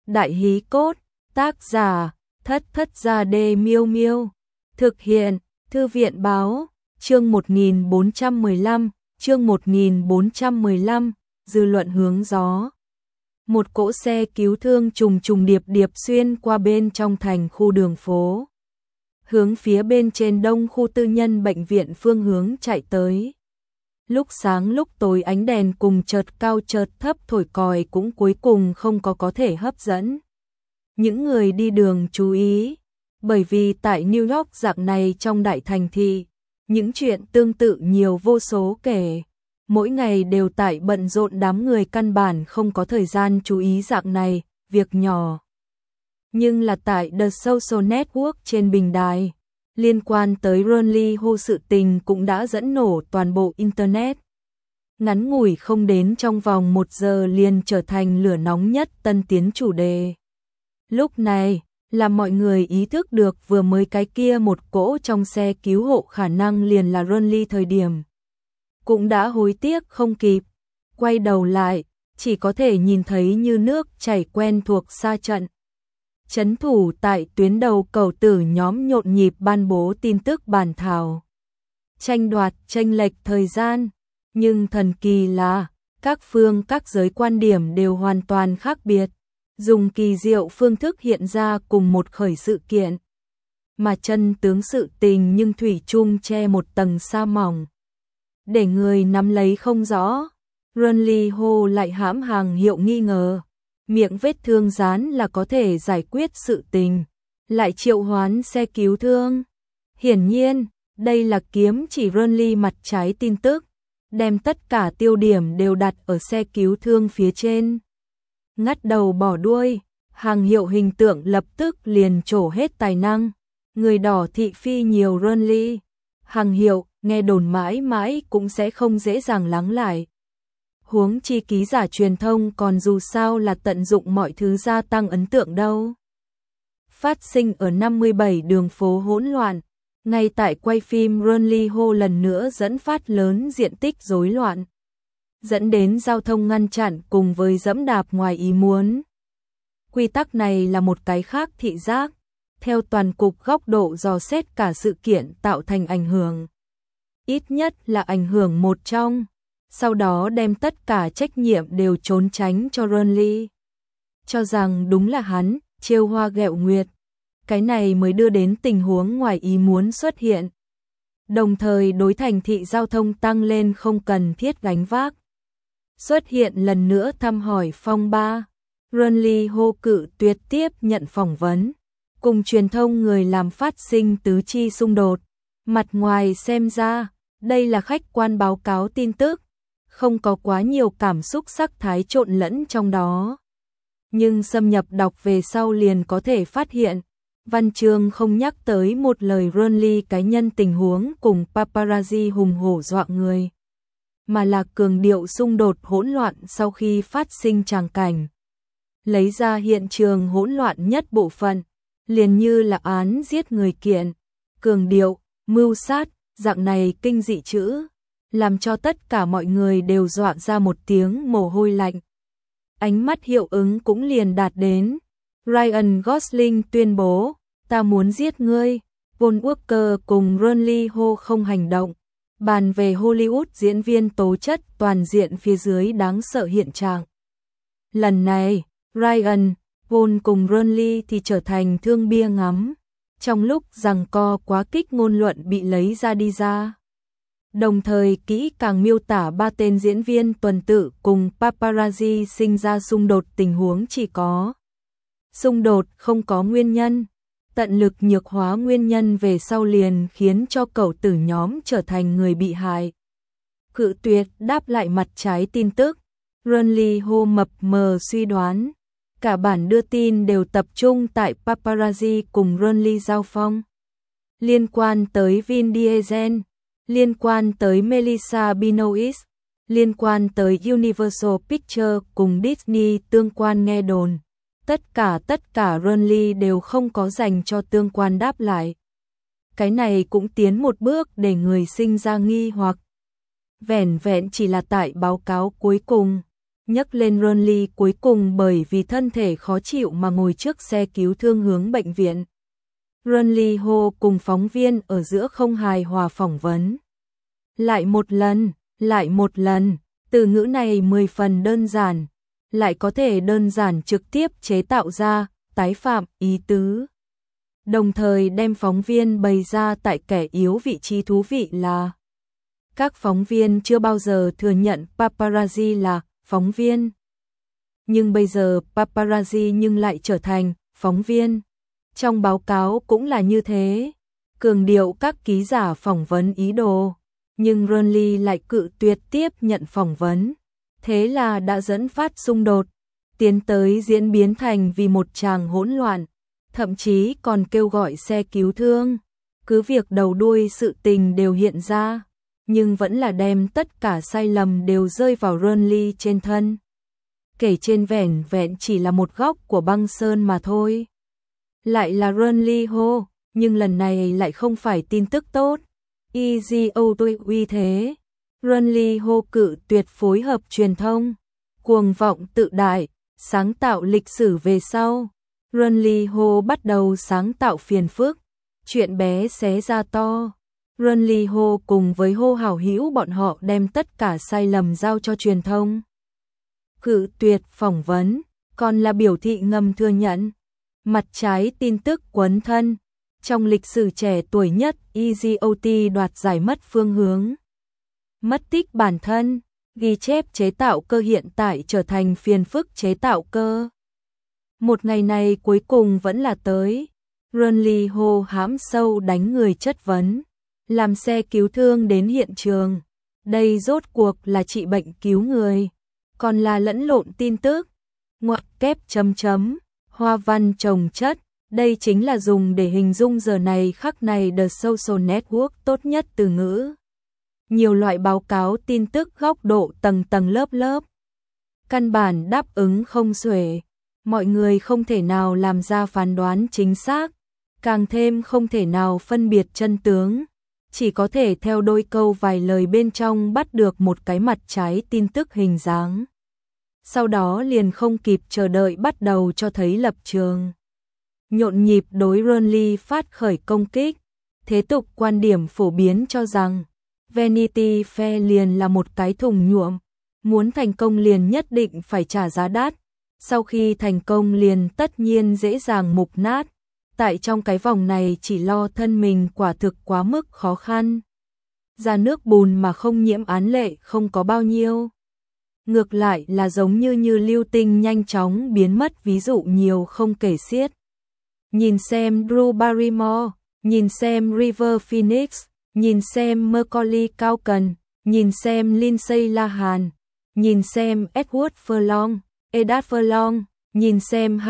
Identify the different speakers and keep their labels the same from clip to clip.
Speaker 1: Đại hí cốt, tác giả, Thất Thất Gia Đê Miêu Miêu. Thực hiện, Thư viện báo, chương 1415, dư luận hướng gió. Một cỗ xe cứu thương trùng trùng điệp điệp xuyên qua bên trong thành khu đường phố. Hướng phía bên trên đông khu tư nhân bệnh viện phương hướng chạy tới. Lúc sáng lúc tối ánh đèn cùng chợt cao chợt thấp thổi còi cũng cuối cùng không có thể hấp dẫn những người đi đường chú ý, bởi vì tại New York dạng này trong đại thành thị, những chuyện tương tự nhiều vô số kể, mỗi ngày đều tại bận rộn, đám người căn bản không có thời gian chú ý dạng này việc nhỏ. Nhưng là tại The Social Network trên bình đài, liên quan tới Ronnie Ho sự tình cũng đã dẫn nổ toàn bộ Internet. Ngắn ngủi không đến trong vòng 1 giờ liền trở thành lửa nóng nhất tân tiến chủ đề. Lúc này, là mọi người ý thức được vừa mới cái kia một cỗ trong xe cứu hộ khả năng liền là Ronnie thời điểm. Cũng đã hối tiếc không kịp, quay đầu lại, chỉ có thể nhìn thấy như nước chảy quen thuộc xa trận. Chấn thủ tại tuyến đầu cầu tử nhóm nhộn nhịp ban bố tin tức bản thảo. Tranh đoạt chênh lệch thời gian, nhưng thần kỳ là, các phương các giới quan điểm đều hoàn toàn khác biệt, dùng kỳ diệu phương thức hiện ra cùng một khởi sự kiện. Mà chân tướng sự tình nhưng thủy chung che một tầng sa mỏng. Để người nắm lấy không rõ, Ronnie Ho lại hãm hàng hiệu nghi ngờ. Miệng vết thương dán là có thể giải quyết sự tình, lại triệu hoán xe cứu thương. Hiển nhiên, đây là kiếm chỉ Ronnie mặt trái tin tức, đem tất cả tiêu điểm đều đặt ở xe cứu thương phía trên. Ngắt đầu bỏ đuôi, hàng hiệu hình tượng lập tức liền trổ hết tài năng, người đỏ thị phi nhiều Ronnie. Hàng hiệu, nghe đồn mãi mãi cũng sẽ không dễ dàng lắng lại. Huống chi ký giả truyền thông còn dù sao là tận dụng mọi thứ gia tăng ấn tượng đâu. Phát sinh ở 57 đường phố hỗn loạn, ngay tại quay phim Ronnie Ho lần nữa dẫn phát lớn diện tích rối loạn, dẫn đến giao thông ngăn chặn cùng với dẫm đạp ngoài ý muốn. Quy tắc này là một cái khác thị giác, theo toàn cục góc độ dò xét cả sự kiện tạo thành ảnh hưởng. Ít nhất là ảnh hưởng một trong. Sau đó đem tất cả trách nhiệm đều trốn tránh cho Ronnie. Cho rằng đúng là hắn, trêu hoa ghẹo nguyệt. Cái này mới đưa đến tình huống ngoài ý muốn xuất hiện. Đồng thời đối thành thị giao thông tăng lên không cần thiết gánh vác. Xuất hiện lần nữa thăm hỏi phong ba. Ronnie Ho cự tuyệt tiếp nhận phỏng vấn. Cùng truyền thông người làm phát sinh tứ chi xung đột. Mặt ngoài xem ra, đây là khách quan báo cáo tin tức. Không có quá nhiều cảm xúc sắc thái trộn lẫn trong đó. Nhưng xâm nhập đọc về sau liền có thể phát hiện, văn chương không nhắc tới một lời Ronnie cá nhân tình huống cùng paparazzi hùng hổ dọa người, mà là cường điệu xung đột hỗn loạn sau khi phát sinh tràng cảnh. Lấy ra hiện trường hỗn loạn nhất bộ phận, liền như là án giết người kiện, cường điệu, mưu sát, dạng này kinh dị chữ. Làm cho tất cả mọi người đều dọa ra một tiếng mồ hôi lạnh. Ánh mắt hiệu ứng cũng liền đạt đến. Ryan Gosling tuyên bố, ta muốn giết ngươi. Paul Walker cùng Ronnie Ho không hành động. Bàn về Hollywood diễn viên tố chất toàn diện phía dưới đáng sợ hiện trạng. Lần này, Ryan, Paul cùng Ronnie thì trở thành thương bia ngắm. Trong lúc giằng co quá kích ngôn luận bị lấy ra. Đồng thời kỹ càng miêu tả 3 tên diễn viên tuần tự cùng paparazzi sinh ra xung đột, tình huống chỉ có xung đột không có nguyên nhân, tận lực nhược hóa nguyên nhân về sau liền khiến cho cậu tử nhóm trở thành người bị hại. Cự tuyệt đáp lại mặt trái tin tức, Ronnie Ho mập mờ suy đoán, cả bản đưa tin đều tập trung tại paparazzi cùng Ronnie giao phong. Liên quan tới Vin Diesel, liên quan tới Melissa Benoist, liên quan tới Universal Pictures cùng Disney tương quan nghe đồn. Tất cả Ronnie đều không có dành cho tương quan đáp lại. Cái này cũng tiến một bước để người sinh ra nghi hoặc. Vẻn vẹn chỉ là tại báo cáo cuối cùng, Nhấc lên Ronly cuối cùng bởi vì thân thể khó chịu mà ngồi trước xe cứu thương hướng bệnh viện. Ronly hô cùng phóng viên ở giữa không hài hòa phỏng vấn. Lại một lần, từ ngữ này 10 phần đơn giản, lại có thể đơn giản trực tiếp chế tạo ra, tái phạm ý tứ. Đồng thời đem phóng viên bày ra tại kẻ yếu vị trí thú vị là các phóng viên chưa bao giờ thừa nhận paparazzi là phóng viên. Nhưng bây giờ paparazzi nhưng lại trở thành phóng viên. Trong báo cáo cũng là như thế, cường điệu các ký giả phỏng vấn ý đồ, nhưng Ronly lại cự tuyệt tiếp nhận phỏng vấn. Thế là đã dẫn phát xung đột, tiến tới diễn biến thành vì một tràng hỗn loạn, thậm chí còn kêu gọi xe cứu thương. Cứ việc đầu đuôi sự tình đều hiện ra, nhưng vẫn là đem tất cả sai lầm đều rơi vào Ronly trên thân. Kể trên vẻn vẹn chỉ là một góc của băng sơn mà thôi. Lại là Ronly hô, nhưng lần này lại không phải tin tức tốt. Uy thế. Ronly hô cự tuyệt phối hợp truyền thông. Cuồng vọng tự đại, sáng tạo lịch sử về sau. Ronly hô bắt đầu sáng tạo phiền phức. Chuyện bé xé ra to. Ronly hô cùng với hô hảo hữu bọn họ đem tất cả sai lầm giao cho truyền thông. Cự tuyệt phỏng vấn, còn là biểu thị ngầm thừa nhận. Mặt trái tin tức quấn thân. Trong lịch sử trẻ tuổi nhất, EGOT đoạt giải mất phương hướng. Mất tích bản thân, ghi chép chế tạo cơ hiện tại trở thành phiền phức chế tạo cơ. Một ngày này cuối cùng vẫn là tới. Ronly hô hãm sâu đánh người chất vấn. Làm xe cứu thương đến hiện trường. Đây rốt cuộc là trị bệnh cứu người. Còn là lẫn lộn tin tức. Ngoặc kép chấm chấm. Hoa văn chồng chất. Đây chính là dùng để hình dung giờ này khắc này The Social Network tốt nhất từ ngữ. Nhiều loại báo cáo tin tức góc độ tầng tầng lớp lớp. Căn bản đáp ứng không xuể. Mọi người không thể nào làm ra phán đoán chính xác. Càng thêm không thể nào phân biệt chân tướng. Chỉ có thể theo đôi câu vài lời bên trong bắt được một cái mặt trái tin tức hình dáng. Sau đó liền không kịp chờ đợi bắt đầu cho thấy lập trường. Nhộn nhịp đối Ronly phát khởi công kích. Thế tục quan điểm phổ biến cho rằng Vanity Fair liền là một cái thùng nhuộm. Muốn thành công liền nhất định phải trả giá đắt. Sau khi thành công liền tất nhiên dễ dàng mục nát. Tại trong cái vòng này chỉ lo thân mình quả thực quá mức khó khăn. Ra nước bùn mà không nhiễm án lệ không có bao nhiêu. Ngược lại là giống như lưu tinh nhanh chóng biến mất ví dụ nhiều không kể xiết. Nhìn xem Drew Barrymore, nhìn xem River Phoenix, nhìn xem Macaulay Culkin, nhìn xem Lindsay Lohan, nhìn xem Edward Furlong, Edward Furlong, nhìn xem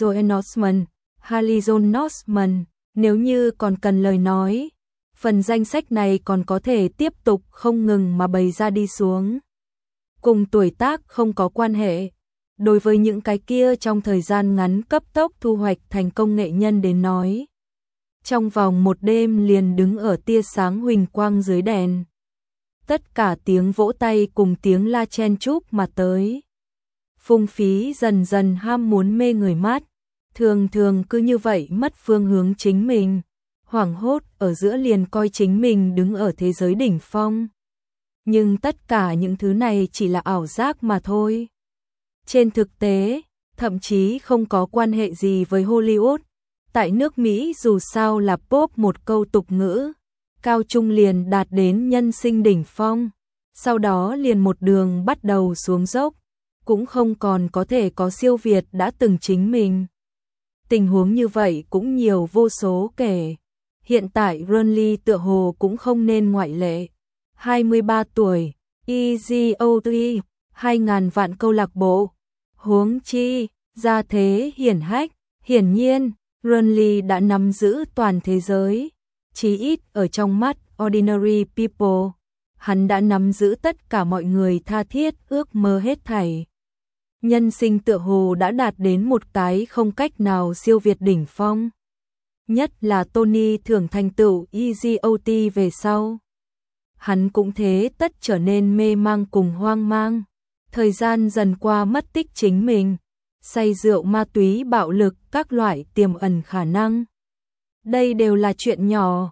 Speaker 1: Harrison Osman, nếu như còn cần lời nói, phần danh sách này còn có thể tiếp tục không ngừng mà bày ra đi xuống. Cùng tuổi tác không có quan hệ. Đối với những cái kia trong thời gian ngắn cấp tốc thu hoạch thành công nghệ nhân đến nói. Trong vòng một đêm liền đứng ở tia sáng huỳnh quang dưới đèn. Tất cả tiếng vỗ tay cùng tiếng la chen chúc mà tới. Phung phí dần dần ham muốn mê người mắt. Thường thường cứ như vậy mất phương hướng chính mình. Hoảng hốt ở giữa liền coi chính mình đứng ở thế giới đỉnh phong. Nhưng tất cả những thứ này chỉ là ảo giác mà thôi. Trên thực tế, thậm chí không có quan hệ gì với Hollywood. Tại nước Mỹ dù sao là pop một câu tục ngữ, cao trung liền đạt đến nhân sinh đỉnh phong, sau đó liền một đường bắt đầu xuống dốc, cũng không còn có thể có siêu việt đã từng chính mình. Tình huống như vậy cũng nhiều vô số kể. Hiện tại Ronly tựa hồ cũng không nên ngoại lệ. 23 tuổi, EGOT, 2.000 vạn câu lạc bộ. Huống chi, gia thế hiển hách, hiển nhiên, Ronly đã nắm giữ toàn thế giới. Chí ít ở trong mắt ordinary people, hắn đã nắm giữ tất cả mọi người tha thiết ước mơ hết thảy. Nhân sinh tựa hồ đã đạt đến một cái không cách nào siêu việt đỉnh phong. Nhất là Tony thưởng thành tựu EGOT về sau. Hắn cũng thế tất trở nên mê mang cùng hoang mang. Thời gian dần qua mất tích chính mình, say rượu ma túy bạo lực các loại tiềm ẩn khả năng. Đây đều là chuyện nhỏ,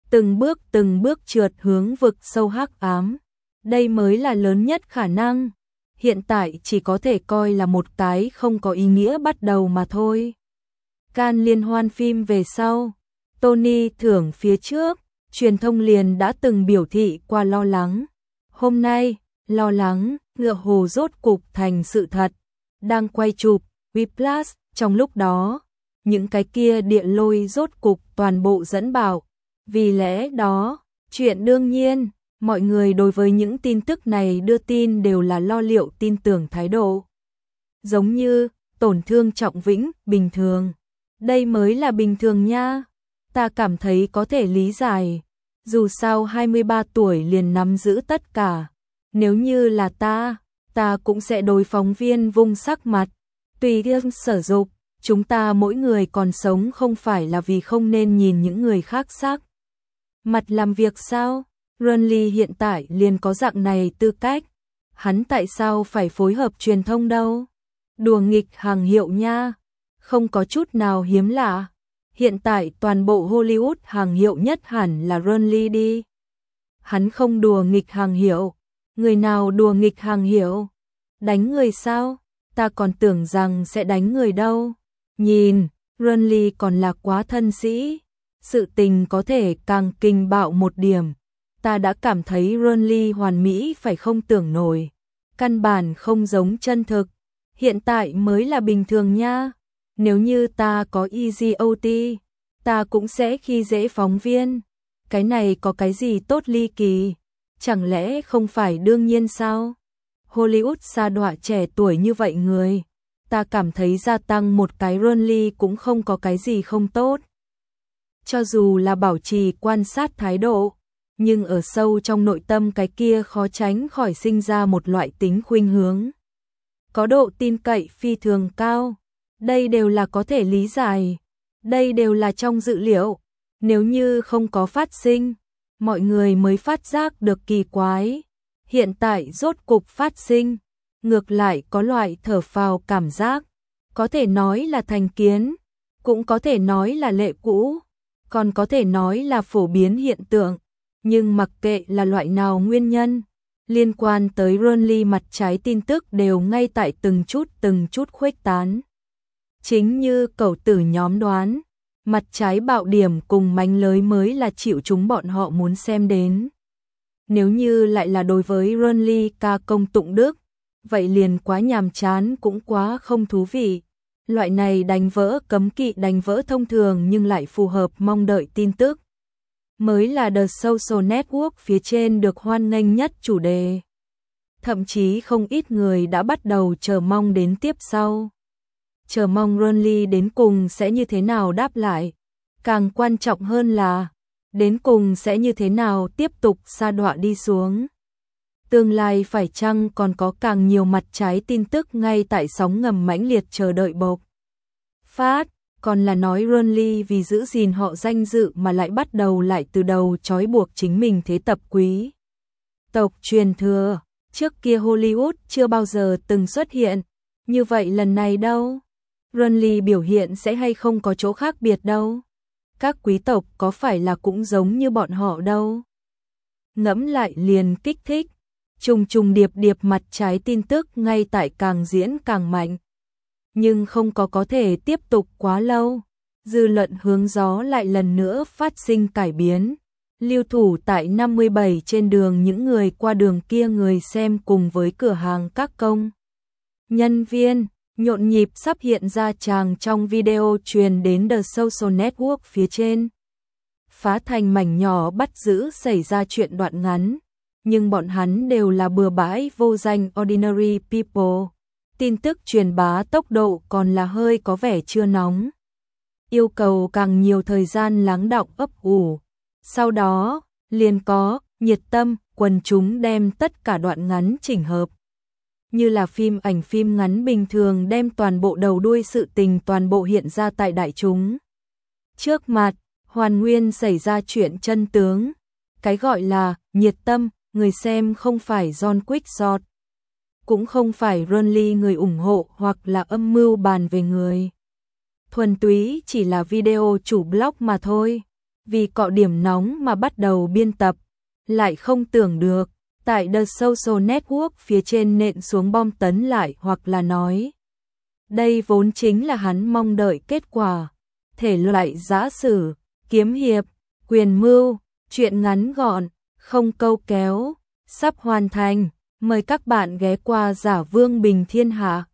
Speaker 1: từng bước trượt hướng vực sâu hắc ám. Đây mới là lớn nhất khả năng. Hiện tại chỉ có thể coi là một cái không có ý nghĩa bắt đầu mà thôi. Can liên hoan phim về sau, Tony thưởng phía trước, truyền thông liền đã từng biểu thị qua lo lắng. Hôm nay, lo lắng, ngựa hồ rốt cục thành sự thật. Đang quay chụp Whiplash, trong lúc đó, những cái kia địa lôi rốt cục toàn bộ dẫn bảo. Vì lẽ đó, chuyện đương nhiên, mọi người đối với những tin tức này đưa tin đều là lo liệu tin tưởng thái độ. Giống như, tổn thương trọng vĩnh, bình thường. Đây mới là bình thường nha. Ta cảm thấy có thể lý giải. Dù sao 23 tuổi liền nắm giữ tất cả. Nếu như là ta cũng sẽ đối phóng viên vung sắc mặt. Tùy riêng sở dục, chúng ta mỗi người còn sống không phải là vì không nên nhìn những người khác sắc mặt làm việc sao? Renly hiện tại liền có dạng này tư cách. Hắn tại sao phải phối hợp truyền thông đâu? Đùa nghịch hàng hiệu nha. Không có chút nào hiếm lạ. Hiện tại toàn bộ Hollywood hàng hiệu nhất hẳn là Renly đi. Hắn không đùa nghịch hàng hiệu. Người nào đùa nghịch hàng hiệu? Đánh người sao? Ta còn tưởng rằng sẽ đánh người đâu. Nhìn, Renly còn là quá thân sĩ. Sự tình có thể càng kinh bạo một điểm. Ta đã cảm thấy Renly hoàn mỹ phải không tưởng nổi. Căn bản không giống chân thực. Hiện tại mới là bình thường nha. Nếu như ta có Easy OT, ta cũng sẽ khi dễ phóng viên. Cái này có cái gì tốt ly kỳ? Chẳng lẽ không phải đương nhiên sao? Hollywood sa đọa trẻ tuổi như vậy người. Ta cảm thấy gia tăng một cái Renly cũng không có cái gì không tốt. Cho dù là bảo trì quan sát thái độ, nhưng ở sâu trong nội tâm cái kia khó tránh khỏi sinh ra một loại tính khuynh hướng. Có độ tin cậy phi thường cao. Đây đều là có thể lý giải. Đây đều là trong dự liệu. Nếu như không có phát sinh, mọi người mới phát giác được kỳ quái. Hiện tại rốt cục phát sinh, ngược lại có loại thở phào cảm giác. Có thể nói là thành kiến, cũng có thể nói là lệ cũ, còn có thể nói là phổ biến hiện tượng. Nhưng mặc kệ là loại nào nguyên nhân, liên quan tới Renly mặt trái tin tức đều ngay tại từng chút khuếch tán. Chính như cẩu tử nhóm đoán, mặt trái bạo điểm cùng mánh lới mới là chịu chúng bọn họ muốn xem đến. Nếu như lại là đối với Renly ca công tụng đức, vậy liền quá nhàm chán cũng quá không thú vị. Loại này đánh vỡ cấm kỵ, đánh vỡ thông thường nhưng lại phù hợp mong đợi tin tức, mới là The Social Network phía trên được hoan nghênh nhất chủ đề. Thậm chí không ít người đã bắt đầu chờ mong đến tiếp sau. Chờ mong Renly đến cùng sẽ như thế nào đáp lại. Càng quan trọng hơn là, đến cùng sẽ như thế nào tiếp tục sa đọa đi xuống. Tương lai phải chăng còn có càng nhiều mặt trái tin tức ngay tại sóng ngầm mãnh liệt chờ đợi bộc phát, còn là nói Renly vì giữ gìn họ danh dự mà lại bắt đầu lại từ đầu trói buộc chính mình thế tập quý tộc truyền thừa, trước kia Hollywood chưa bao giờ từng xuất hiện, như vậy lần này đâu? Renly biểu hiện sẽ hay không có chỗ khác biệt đâu? Các quý tộc có phải là cũng giống như bọn họ đâu? Ngẫm lại liền kích thích, trùng điệp mặt trái tin tức ngay tại càng diễn càng mạnh. Nhưng không có thể tiếp tục quá lâu, dư luận hướng gió lại lần nữa phát sinh cải biến. Lưu thủ tại 57 trên đường, những người qua đường kia người xem cùng với cửa hàng các công nhân viên, nhộn nhịp sắp hiện ra tràng trong video truyền đến The Social Network phía trên. Phá thành mảnh nhỏ bắt giữ xảy ra chuyện đoạn ngắn, nhưng bọn hắn đều là bừa bãi vô danh ordinary people. Tin tức truyền bá tốc độ còn là hơi có vẻ chưa nóng. Yêu cầu càng nhiều thời gian lắng đọng ấp ủ. Sau đó, liền có nhiệt tâm, quần chúng đem tất cả đoạn ngắn chỉnh hợp. Như là phim ảnh phim ngắn bình thường đem toàn bộ đầu đuôi sự tình toàn bộ hiện ra tại đại chúng. Trước mặt, hoàn nguyên xảy ra chuyện chân tướng. Cái gọi là nhiệt tâm, người xem không phải John Quick Short. cũng không phải Runly người ủng hộ hoặc là âm mưu bàn về người. Thuần túy chỉ là video chủ blog mà thôi. Vì cọ điểm nóng mà bắt đầu biên tập, lại không tưởng được, tại The Social Network phía trên nện xuống bom tấn lại hoặc là nói. Đây vốn chính là hắn mong đợi kết quả. Thể loại giã sử, kiếm hiệp, quyền mưu, truyện ngắn gọn, không câu kéo, sắp hoàn thành. Mời các bạn ghé qua Giả Vương Bình Thiên Hạ.